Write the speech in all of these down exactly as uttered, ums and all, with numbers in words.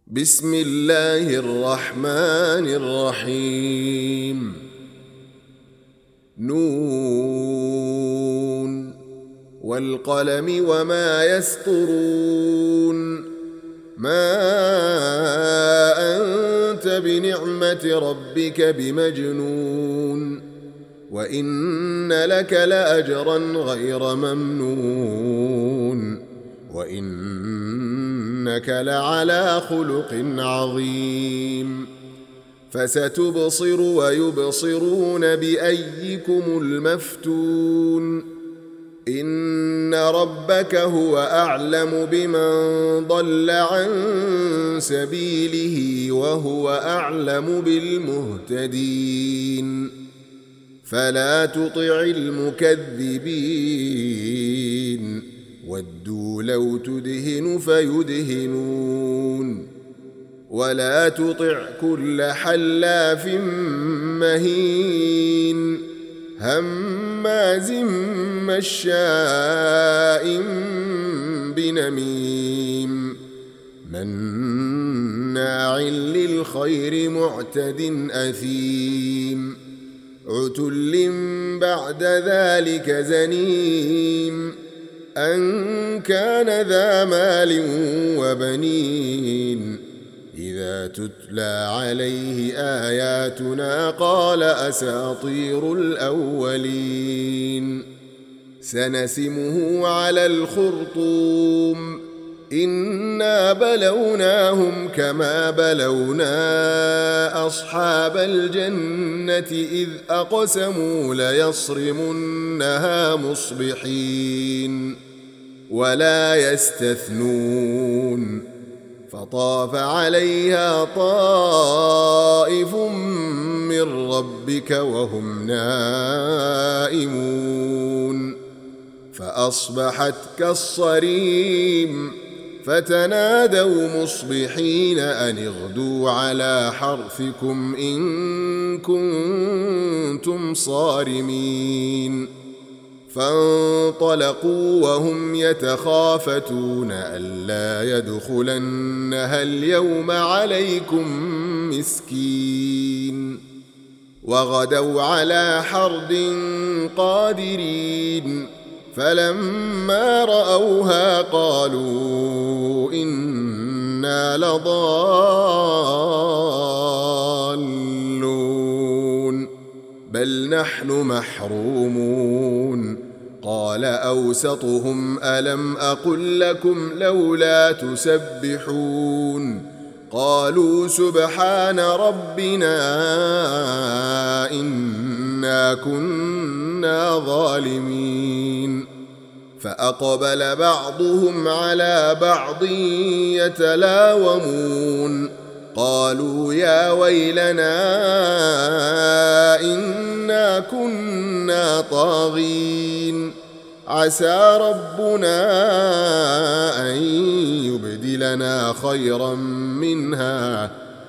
بسم الله الرحمن الرحيم. نون والقلم وما يسطرون. ما أنت بنعمة ربك بمجنون، وإن لك لأجرا غير ممنون، وإنك لعلى خلق عظيم. فستبصر ويبصرون بأيكم المفتون. إن ربك هو أعلم بمن ضل عن سبيله وهو أعلم بالمهتدين. فلا تطع المكذبين، ودوا لو تدهن فيدهنون. ولا تطع كل حلاف مهين هماز مشاء بنميم مناع للخير معتد أثيم عتل بعد ذلك زنيم أن كان ذا مال وبنين. إذا تتلى عليه آياتنا قال أساطير الأولين. سنسمه على الخرطوم. إنا بلوناهم كما بلونا أصحاب الجنة إذ أقسموا ليصرمنها مصبحين ولا يستثنون. فطاف عليها طائف من ربك وهم نائمون فأصبحت كالصريم. فتنادوا مصبحين أن اغدوا على حرثكم إن كنتم صارمين. فانطلقوا وهم يتخافتون ألا يدخلنها اليوم عليكم مسكين. وغدوا على حرد قادرين. فلما رأوها قالوا إنا لضالون بل نحن محرومون. قال أوسطهم ألم أقل لكم لولا تسبحون. قالوا سبحان ربنا إنا كنا ظالمين. فأقبل بعضهم على بعض يتلاومون. قالوا يا ويلنا إنا كنا طاغين. عسى ربنا أن يبدلنا خيرا منها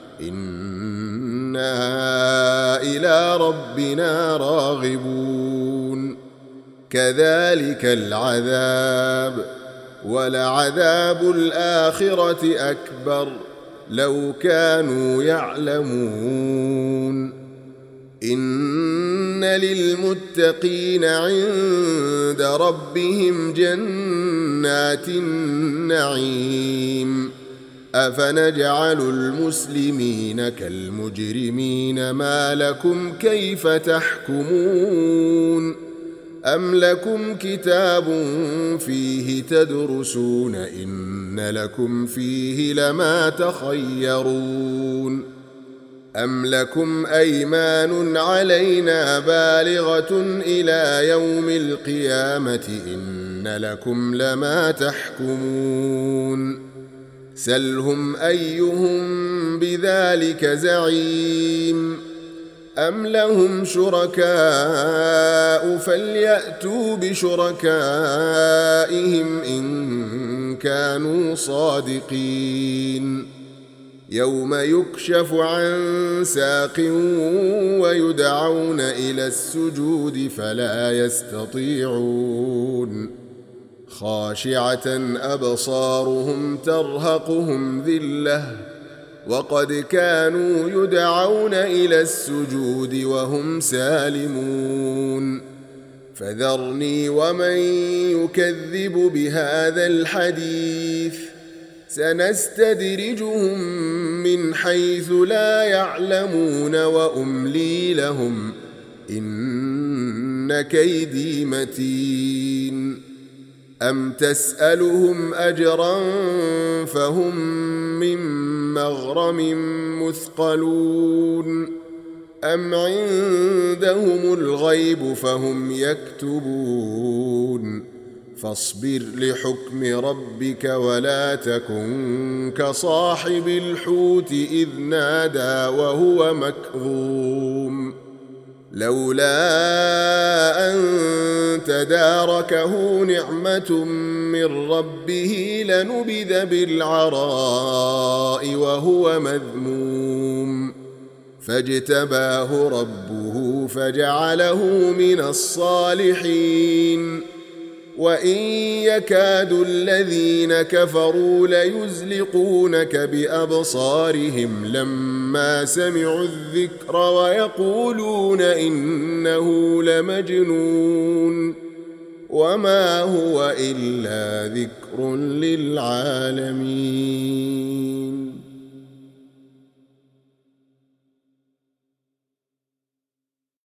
إنا إلى ربنا راغبون. كذلك العذاب ولعذاب الآخرة أكبر لو كانوا يعلمون. إن للمتقين عند ربهم جنات النعيم. أفنجعل المسلمين كالمجرمين ما لكم كيف تحكمون. أم لكم كتاب فيه تدرسون إن لكم فيه لما تخيرون. أم لكم أيمان علينا بالغة إلى يوم القيامة إن لكم لما تحكمون. سلهم أيهم بذلك زعيم. أم لهم شركاء فليأتوا بشركائهم إن كانوا صادقين. يوم يكشف عن ساق ويدعون إلى السجود فلا يستطيعون. خاشعة أبصارهم ترهقهم ذلة وقد كانوا يدعون إلى السجود وهم سالمون فذرني ومن يكذب بهذا الحديث سنستدرجهم من حيث لا يعلمون وأملي لهم إن كيدي متين أم تسألهم أجرا فهم من مغرم مثقلون أم عندهم الغيب فهم يكتبون فاصبر لحكم ربك ولا تكن كصاحب الحوت إذ نادى وهو مكظوم لولا أن تداركه نعمة من ربه لنبذ بالعراء وهو مذموم فاجتباه ربه فجعله من الصالحين وإن يكاد الذين كفروا ليزلقونك بأبصارهم لما سمعوا الذكر ويقولون إنه لمجنون وما هو إلا ذكر للعالمين.